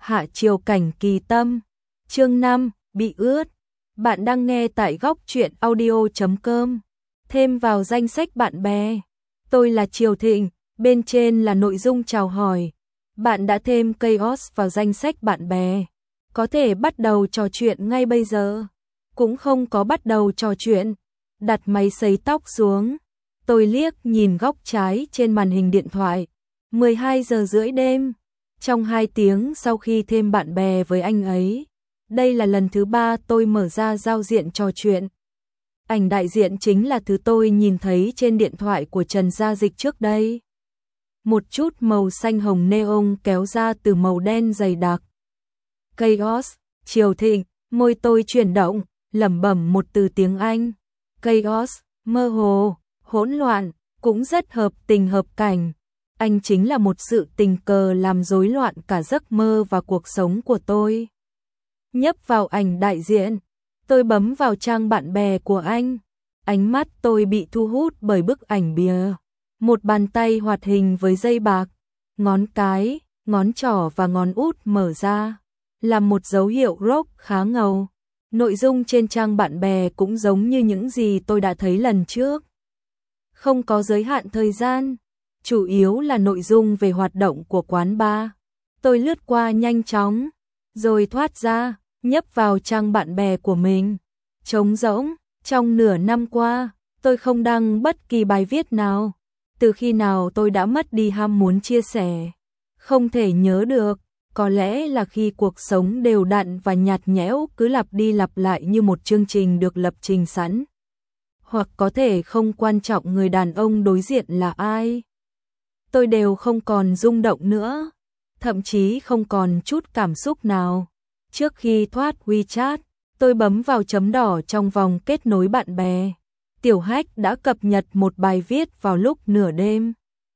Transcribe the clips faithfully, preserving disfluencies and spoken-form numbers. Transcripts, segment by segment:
Hạ Triều Cảnh Kỳ Tâm. Chương năm, bị ướt. Bạn đang nghe tại góc truyện audio chấm com. Thêm vào danh sách bạn bè. Tôi là Triều Thịnh, bên trên là nội dung chào hỏi. Bạn đã thêm Chaos vào danh sách bạn bè. Có thể bắt đầu trò chuyện ngay bây giờ. Cũng không có bắt đầu trò chuyện. Đặt máy sấy tóc xuống. Tôi liếc nhìn góc trái trên màn hình điện thoại. mười hai giờ rưỡi đêm. Trong hai tiếng sau khi thêm bạn bè với anh ấy, đây là lần thứ ba tôi mở ra giao diện trò chuyện. Ảnh đại diện chính là thứ tôi nhìn thấy trên điện thoại của Trần Gia Dịch trước đây. Một chút màu xanh hồng neon kéo ra từ màu đen dày đặc. Chaos, Triều Thịnh, môi tôi chuyển động, lẩm bẩm một từ tiếng Anh. Chaos, mơ hồ, hỗn loạn, cũng rất hợp tình hợp cảnh. Anh chính là một sự tình cờ làm rối loạn cả giấc mơ và cuộc sống của tôi. Nhấp vào ảnh đại diện, tôi bấm vào trang bạn bè của anh. Ánh mắt tôi bị thu hút bởi bức ảnh bìa. Một bàn tay hoạt hình với dây bạc, ngón cái, ngón trỏ và ngón út mở ra, là một dấu hiệu rock khá ngầu. Nội dung trên trang bạn bè cũng giống như những gì tôi đã thấy lần trước. Không có giới hạn thời gian. Chủ yếu là nội dung về hoạt động của quán bar. Tôi lướt qua nhanh chóng, rồi thoát ra, nhấp vào trang bạn bè của mình. Trống rỗng, trong nửa năm qua, tôi không đăng bất kỳ bài viết nào. Từ khi nào tôi đã mất đi ham muốn chia sẻ? Không thể nhớ được, có lẽ là khi cuộc sống đều đặn và nhạt nhẽo cứ lặp đi lặp lại như một chương trình được lập trình sẵn. Hoặc có thể không quan trọng người đàn ông đối diện là ai. Tôi đều không còn rung động nữa, thậm chí không còn chút cảm xúc nào. Trước khi thoát WeChat, tôi bấm vào chấm đỏ trong vòng kết nối bạn bè. Tiểu Hách đã cập nhật một bài viết vào lúc nửa đêm.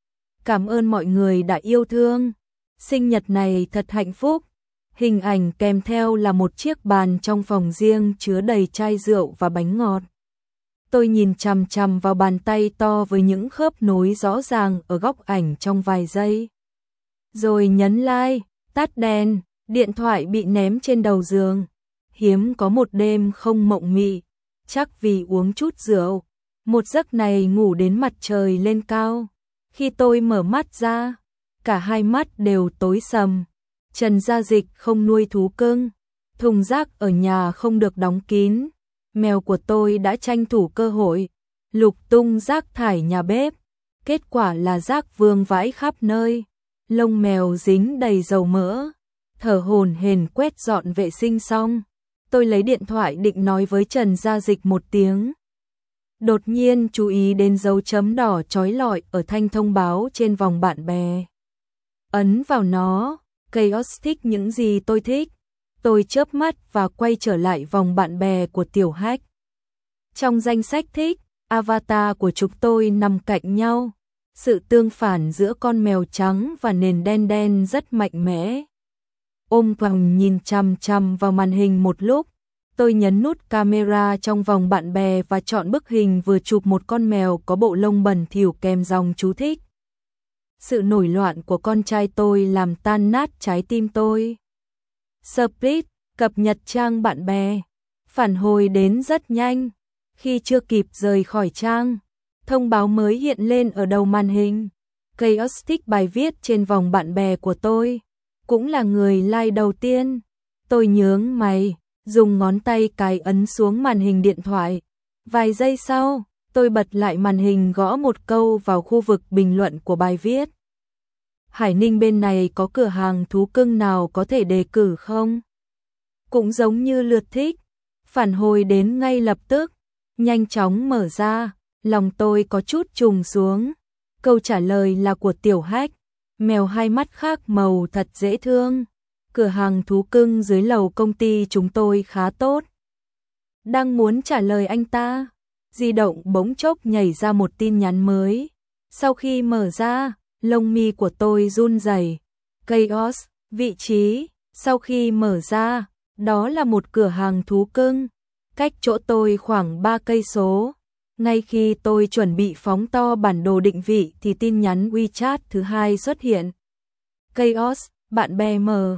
Cảm ơn mọi người đã yêu thương. Sinh nhật này thật hạnh phúc. Hình ảnh kèm theo là một chiếc bàn trong phòng riêng chứa đầy chai rượu và bánh ngọt. Tôi nhìn chằm chằm vào bàn tay to với những khớp nối rõ ràng ở góc ảnh trong vài giây. Rồi nhấn like, tắt đèn, điện thoại bị ném trên đầu giường. Hiếm có một đêm không mộng mị, chắc vì uống chút rượu. Một giấc này ngủ đến mặt trời lên cao. Khi tôi mở mắt ra, cả hai mắt đều tối sầm. Trần Gia Dịch không nuôi thú cưng, thùng rác ở nhà không được đóng kín. Mèo của tôi đã tranh thủ cơ hội, lục tung rác thải nhà bếp. Kết quả là rác vương vãi khắp nơi. Lông mèo dính đầy dầu mỡ. Thở hổn hển quét dọn vệ sinh xong. Tôi lấy điện thoại định nói với Trần Gia Dịch một tiếng. Đột nhiên chú ý đến dấu chấm đỏ chói lọi ở thanh thông báo trên vòng bạn bè. Ấn vào nó, Chaos thích những gì tôi thích. Tôi chớp mắt và quay trở lại vòng bạn bè của Tiểu Hách. Trong danh sách thích, avatar của chúng tôi nằm cạnh nhau. Sự tương phản giữa con mèo trắng và nền đen đen rất mạnh mẽ. Ôm quầng nhìn chằm chằm vào màn hình một lúc, tôi nhấn nút camera trong vòng bạn bè và chọn bức hình vừa chụp một con mèo có bộ lông bẩn thỉu kèm dòng chú thích. Sự nổi loạn của con trai tôi làm tan nát trái tim tôi. Split, cập nhật trang bạn bè. Phản hồi đến rất nhanh. Khi chưa kịp rời khỏi trang, thông báo mới hiện lên ở đầu màn hình. Chaos thích bài viết trên vòng bạn bè của tôi. Cũng là người like đầu tiên. Tôi nhướng mày, dùng ngón tay cái ấn xuống màn hình điện thoại. Vài giây sau, tôi bật lại màn hình gõ một câu vào khu vực bình luận của bài viết. Hải Ninh bên này có cửa hàng thú cưng nào có thể đề cử không? Cũng giống như lượt thích, phản hồi đến ngay lập tức, nhanh chóng mở ra, lòng tôi có chút trùng xuống. Câu trả lời là của Tiểu Hách, mèo hai mắt khác màu thật dễ thương. Cửa hàng thú cưng dưới lầu công ty chúng tôi khá tốt. Đang muốn trả lời anh ta, di động bỗng chốc nhảy ra một tin nhắn mới. Sau khi mở ra, lông mi của tôi run rẩy. Chaos, vị trí, sau khi mở ra, đó là một cửa hàng thú cưng, cách chỗ tôi khoảng ba cây số. Ngay khi tôi chuẩn bị phóng to bản đồ định vị thì tin nhắn WeChat thứ hai xuất hiện. Chaos, bạn bè mở.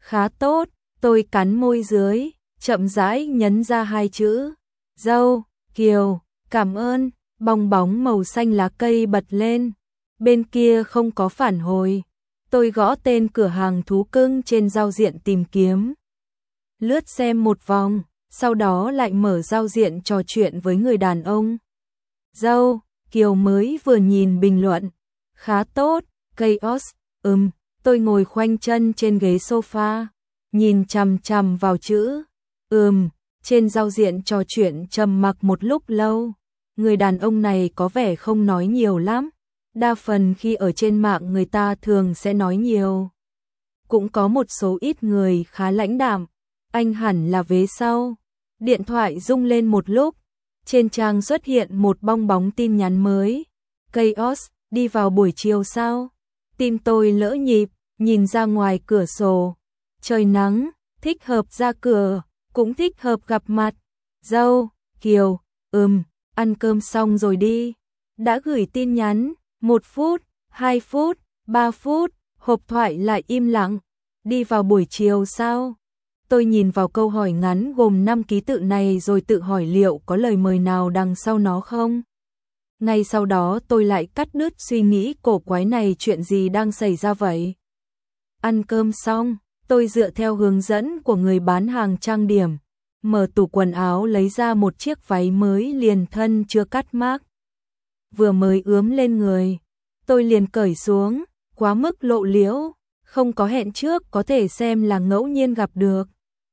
Khá tốt, tôi cắn môi dưới, chậm rãi nhấn ra hai chữ. Dâu, Kiều, cảm ơn, bong bóng màu xanh lá cây bật lên. Bên kia không có phản hồi. Tôi gõ tên cửa hàng thú cưng trên giao diện tìm kiếm. Lướt xem một vòng, sau đó lại mở giao diện trò chuyện với người đàn ông. Dâu, Kiều mới vừa nhìn bình luận. Khá tốt, Chaos, ừm, tôi ngồi khoanh chân trên ghế sofa, nhìn chằm chằm vào chữ. Ừm, trên giao diện trò chuyện trầm mặc một lúc lâu. Người đàn ông này có vẻ không nói nhiều lắm. Đa phần khi ở trên mạng người ta thường sẽ nói nhiều. Cũng có một số ít người khá lãnh đạm. Anh hẳn là vế sau. Điện thoại rung lên một lúc. Trên trang xuất hiện một bong bóng tin nhắn mới. Chaos, đi vào buổi chiều sao? Tim tôi lỡ nhịp, nhìn ra ngoài cửa sổ. Trời nắng, thích hợp ra cửa, cũng thích hợp gặp mặt. Dâu, Kiều, ừm, ăn cơm xong rồi đi. Đã gửi tin nhắn, một phút, hai phút, ba phút, hộp thoại lại im lặng. Đi vào buổi chiều sao? Tôi nhìn vào câu hỏi ngắn gồm năm ký tự này rồi tự hỏi liệu có lời mời nào đằng sau nó không? Ngay sau đó tôi lại cắt đứt suy nghĩ cổ quái này, chuyện gì đang xảy ra vậy? Ăn cơm xong, tôi dựa theo hướng dẫn của người bán hàng trang điểm, mở tủ quần áo lấy ra một chiếc váy mới liền thân chưa cắt mác. Vừa mới ướm lên người, tôi liền cởi xuống, quá mức lộ liễu, không có hẹn trước có thể xem là ngẫu nhiên gặp được.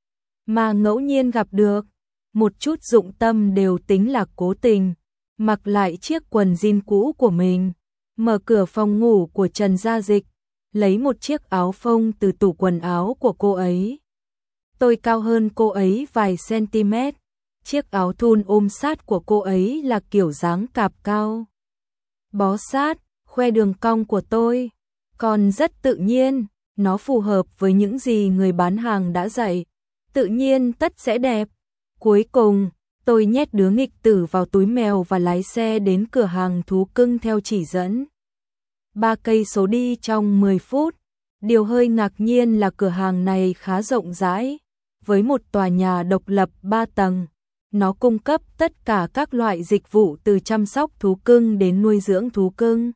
Mà ngẫu nhiên gặp được, một chút dụng tâm đều tính là cố tình. Mặc lại chiếc quần jean cũ của mình, mở cửa phòng ngủ của Trần Gia Dịch, lấy một chiếc áo phông từ tủ quần áo của cô ấy. Tôi cao hơn cô ấy vài cm, chiếc áo thun ôm sát của cô ấy là kiểu dáng cạp cao. Bó sát, khoe đường cong của tôi, còn rất tự nhiên, nó phù hợp với những gì người bán hàng đã dạy, tự nhiên tất sẽ đẹp. Cuối cùng, tôi nhét đứa nghịch tử vào túi mèo và lái xe đến cửa hàng thú cưng theo chỉ dẫn. Ba cây số đi trong mười phút. Điều hơi ngạc nhiên là cửa hàng này khá rộng rãi, với một tòa nhà độc lập ba tầng. Nó cung cấp tất cả các loại dịch vụ từ chăm sóc thú cưng đến nuôi dưỡng thú cưng.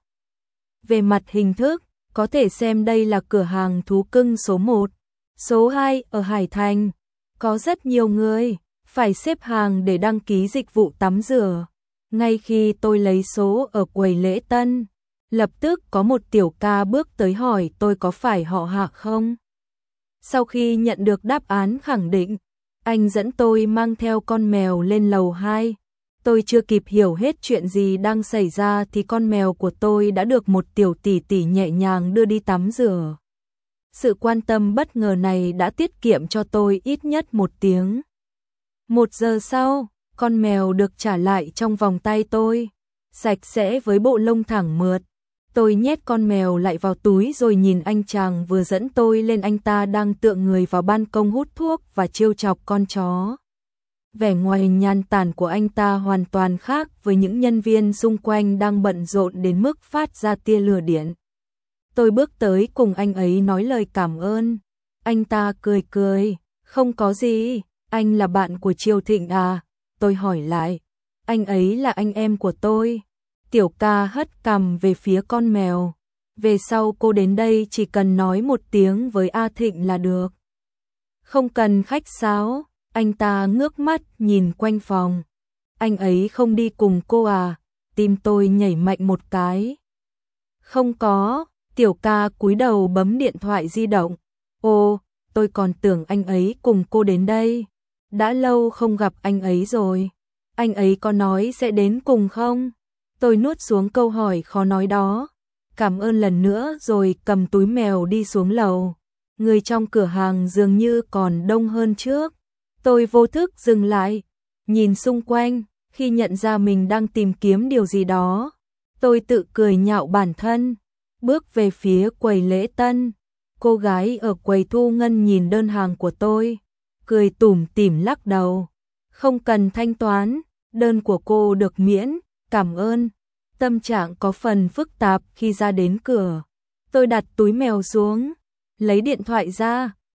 Về mặt hình thức, có thể xem đây là cửa hàng thú cưng số một. Số hai ở Hải Thành. Có rất nhiều người phải xếp hàng để đăng ký dịch vụ tắm rửa. Ngay khi tôi lấy số ở quầy lễ tân, lập tức có một tiểu ca bước tới hỏi tôi có phải họ Hạ không. Sau khi nhận được đáp án khẳng định, anh dẫn tôi mang theo con mèo lên lầu hai. Tôi chưa kịp hiểu hết chuyện gì đang xảy ra thì con mèo của tôi đã được một tiểu tỷ tỷ nhẹ nhàng đưa đi tắm rửa. Sự quan tâm bất ngờ này đã tiết kiệm cho tôi ít nhất một tiếng. Một giờ sau, con mèo được trả lại trong vòng tay tôi, sạch sẽ với bộ lông thẳng mượt. Tôi nhét con mèo lại vào túi rồi nhìn anh chàng vừa dẫn tôi lên, anh ta đang tựa người vào ban công hút thuốc và trêu chọc con chó. Vẻ ngoài nhàn tản của anh ta hoàn toàn khác với những nhân viên xung quanh đang bận rộn đến mức phát ra tia lửa điện. Tôi bước tới cùng anh ấy nói lời cảm ơn. Anh ta cười cười, không có gì, anh là bạn của Triều Thịnh à? Tôi hỏi lại, anh ấy là anh em của tôi. Tiểu ca hất cằm về phía con mèo. Về sau cô đến đây chỉ cần nói một tiếng với A Thịnh là được. Không cần khách sáo. Anh ta ngước mắt nhìn quanh phòng. Anh ấy không đi cùng cô à? Tim tôi nhảy mạnh một cái. Không có. Tiểu ca cúi đầu bấm điện thoại di động. Ồ, tôi còn tưởng anh ấy cùng cô đến đây. Đã lâu không gặp anh ấy rồi. Anh ấy có nói sẽ đến cùng không? Tôi nuốt xuống câu hỏi khó nói đó. Cảm ơn lần nữa rồi cầm túi mèo đi xuống lầu. Người trong cửa hàng dường như còn đông hơn trước. Tôi vô thức dừng lại, nhìn xung quanh, khi nhận ra mình đang tìm kiếm điều gì đó. Tôi tự cười nhạo bản thân, bước về phía quầy lễ tân. Cô gái ở quầy thu ngân nhìn đơn hàng của tôi, cười tủm tỉm lắc đầu. Không cần thanh toán, đơn của cô được miễn, cảm ơn. Tâm trạng có phần phức tạp khi ra đến cửa. Tôi đặt túi mèo xuống, lấy điện thoại ra,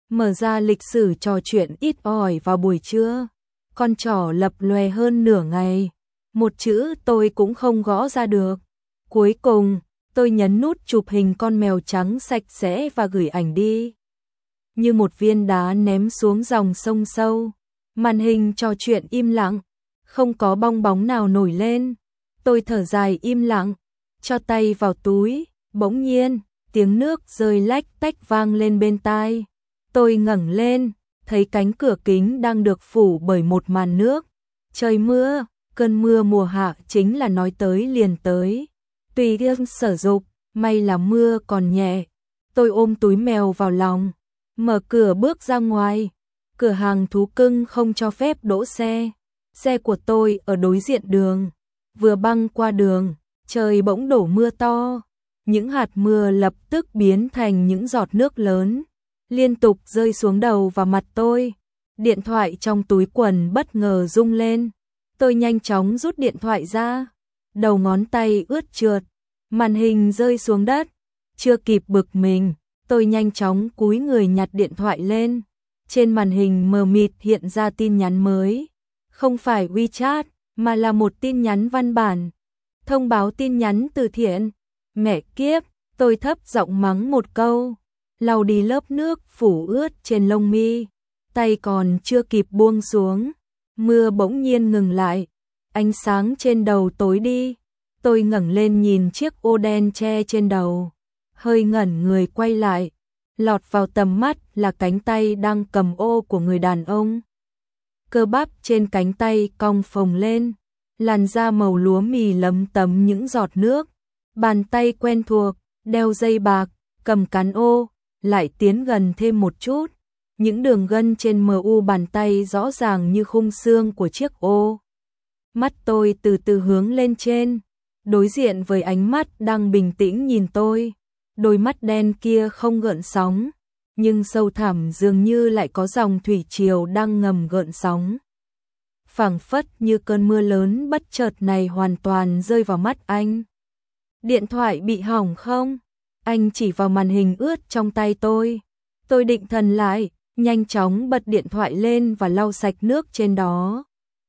Mở ra lịch sử trò chuyện ít ỏi vào buổi trưa, con trỏ lập lòe hơn nửa ngày, một chữ tôi cũng không gõ ra được. Cuối cùng, tôi nhấn nút chụp hình con mèo trắng sạch sẽ và gửi ảnh đi. Như một viên đá ném xuống dòng sông sâu, màn hình trò chuyện im lặng, không có bong bóng nào nổi lên. Tôi thở dài im lặng, cho tay vào túi, bỗng nhiên, tiếng nước rơi lách tách vang lên bên tai. Tôi ngẩng lên, thấy cánh cửa kính đang được phủ bởi một màn nước. Trời mưa, cơn mưa mùa hạ chính là nói tới liền tới. Tùy yên sở dục, may là mưa còn nhẹ. Tôi ôm túi mèo vào lòng, mở cửa bước ra ngoài. Cửa hàng thú cưng không cho phép đỗ xe. Xe của tôi ở đối diện đường. Vừa băng qua đường, trời bỗng đổ mưa to. Những hạt mưa lập tức biến thành những giọt nước lớn, liên tục rơi xuống đầu và mặt tôi. Điện thoại trong túi quần bất ngờ rung lên. Tôi nhanh chóng rút điện thoại ra. Đầu ngón tay ướt trượt, màn hình rơi xuống đất. Chưa kịp bực mình, tôi nhanh chóng cúi người nhặt điện thoại lên. Trên màn hình mờ mịt hiện ra tin nhắn mới. Không phải WeChat, mà là một tin nhắn văn bản. Thông báo tin nhắn từ Thiện. Mẹ kiếp, tôi thấp giọng mắng một câu, lau đi lớp nước phủ ướt trên lông mi. Tay còn chưa kịp buông xuống, mưa bỗng nhiên ngừng lại. Ánh sáng trên đầu tối đi. Tôi ngẩng lên nhìn chiếc ô đen che trên đầu, hơi ngẩn người quay lại. Lọt vào tầm mắt là cánh tay đang cầm ô của người đàn ông. Cơ bắp trên cánh tay cong phồng lên, làn da màu lúa mì lấm tấm những giọt nước. Bàn tay quen thuộc, đeo dây bạc, cầm cán ô, lại tiến gần thêm một chút. Những đường gân trên mờ u bàn tay rõ ràng như khung xương của chiếc ô. Mắt tôi từ từ hướng lên trên, đối diện với ánh mắt đang bình tĩnh nhìn tôi. Đôi mắt đen kia không gợn sóng, nhưng sâu thẳm dường như lại có dòng thủy triều đang ngầm gợn sóng. Phảng phất như cơn mưa lớn bất chợt này hoàn toàn rơi vào mắt anh. Điện thoại bị hỏng không? Anh chỉ vào màn hình ướt trong tay tôi. Tôi định thần lại, nhanh chóng bật điện thoại lên và lau sạch nước trên đó.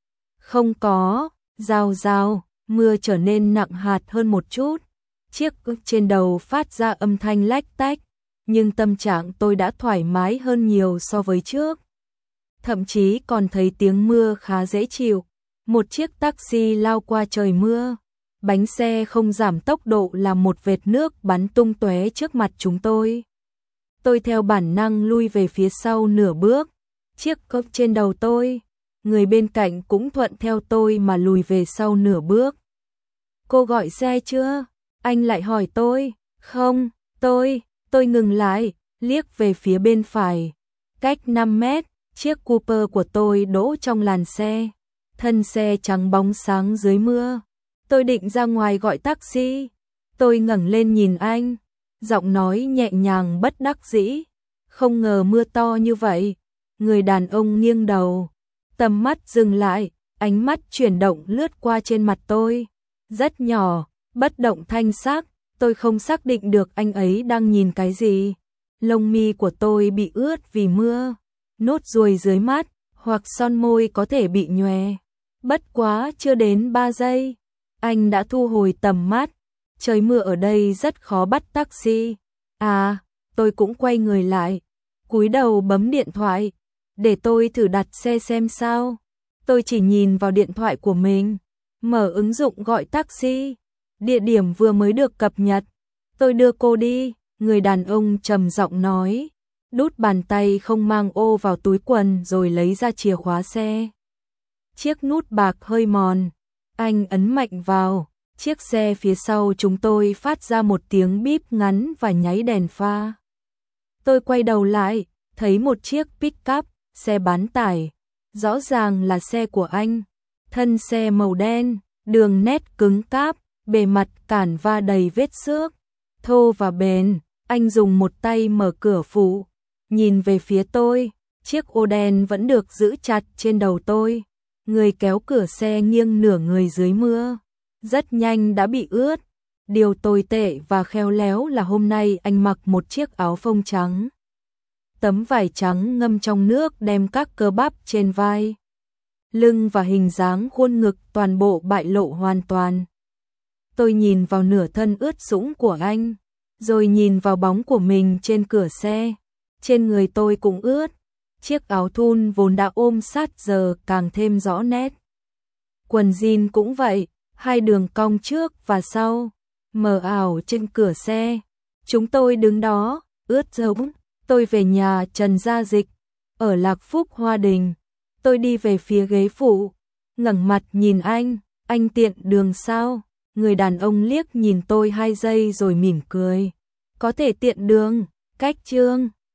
Không có, rào rào, mưa trở nên nặng hạt hơn một chút. Chiếc ức trên đầu phát ra âm thanh lách tách, nhưng tâm trạng tôi đã thoải mái hơn nhiều so với trước. Thậm chí còn thấy tiếng mưa khá dễ chịu. Một chiếc taxi lao qua trời mưa. Bánh xe không giảm tốc độ làm một vệt nước bắn tung tóe trước mặt chúng tôi. Tôi theo bản năng lui về phía sau nửa bước. Chiếc cốc trên đầu tôi, người bên cạnh cũng thuận theo tôi mà lùi về sau nửa bước. Cô gọi xe chưa? Anh lại hỏi tôi. Không, tôi, tôi ngừng lại, liếc về phía bên phải. Cách năm mét, chiếc Cooper của tôi đỗ trong làn xe. Thân xe trắng bóng sáng dưới mưa. Tôi định ra ngoài gọi taxi. Tôi ngẩng lên nhìn anh, giọng nói nhẹ nhàng bất đắc dĩ. Không ngờ mưa to như vậy. Người đàn ông nghiêng đầu, tầm mắt dừng lại, ánh mắt chuyển động lướt qua trên mặt tôi. Rất nhỏ, bất động thanh sắc, tôi không xác định được anh ấy đang nhìn cái gì. Lông mi của tôi bị ướt vì mưa, nốt ruồi dưới mắt, hoặc son môi có thể bị nhòe. Bất quá chưa đến ba giây, anh đã thu hồi tầm mắt. Trời mưa ở đây rất khó bắt taxi. À, tôi cũng quay người lại, cúi đầu bấm điện thoại, để tôi thử đặt xe xem sao. Tôi chỉ nhìn vào điện thoại của mình, mở ứng dụng gọi taxi. Địa điểm vừa mới được cập nhật. Tôi đưa cô đi, người đàn ông trầm giọng nói, đút bàn tay không mang ô vào túi quần rồi lấy ra chìa khóa xe. Chiếc nút bạc hơi mòn, anh ấn mạnh vào. Chiếc xe phía sau chúng tôi phát ra một tiếng bíp ngắn và nháy đèn pha. Tôi quay đầu lại, thấy một chiếc pick-up, xe bán tải. Rõ ràng là xe của anh. Thân xe màu đen, đường nét cứng cáp, bề mặt cản va đầy vết xước, thô và bền. Anh dùng một tay mở cửa phụ, nhìn về phía tôi. Chiếc ô đen vẫn được giữ chặt trên đầu tôi. Người kéo cửa xe nghiêng nửa người dưới mưa, rất nhanh đã bị ướt. Điều tồi tệ và khéo léo là hôm nay anh mặc một chiếc áo phông trắng. tấm vải trắng ngâm trong nước đem các cơ bắp trên vai, lưng và hình dáng khuôn ngực toàn bộ bại lộ hoàn toàn. Tôi nhìn vào nửa thân ướt sũng của anh, rồi nhìn vào bóng của mình trên cửa xe. Trên người tôi cũng ướt, chiếc áo thun vốn đã ôm sát giờ càng thêm rõ nét. Quần jean cũng vậy, hai đường cong trước và sau, mờ ảo trên cửa xe. Chúng tôi đứng đó, ướt rỗng. Tôi về nhà Trần Gia Dịch, ở Lạc Phúc Hoa Đình. Tôi đi về phía ghế phụ, ngẩng mặt nhìn anh, anh tiện đường sao? Người đàn ông liếc nhìn tôi hai giây rồi mỉm cười. Có thể tiện đường, cách Trương.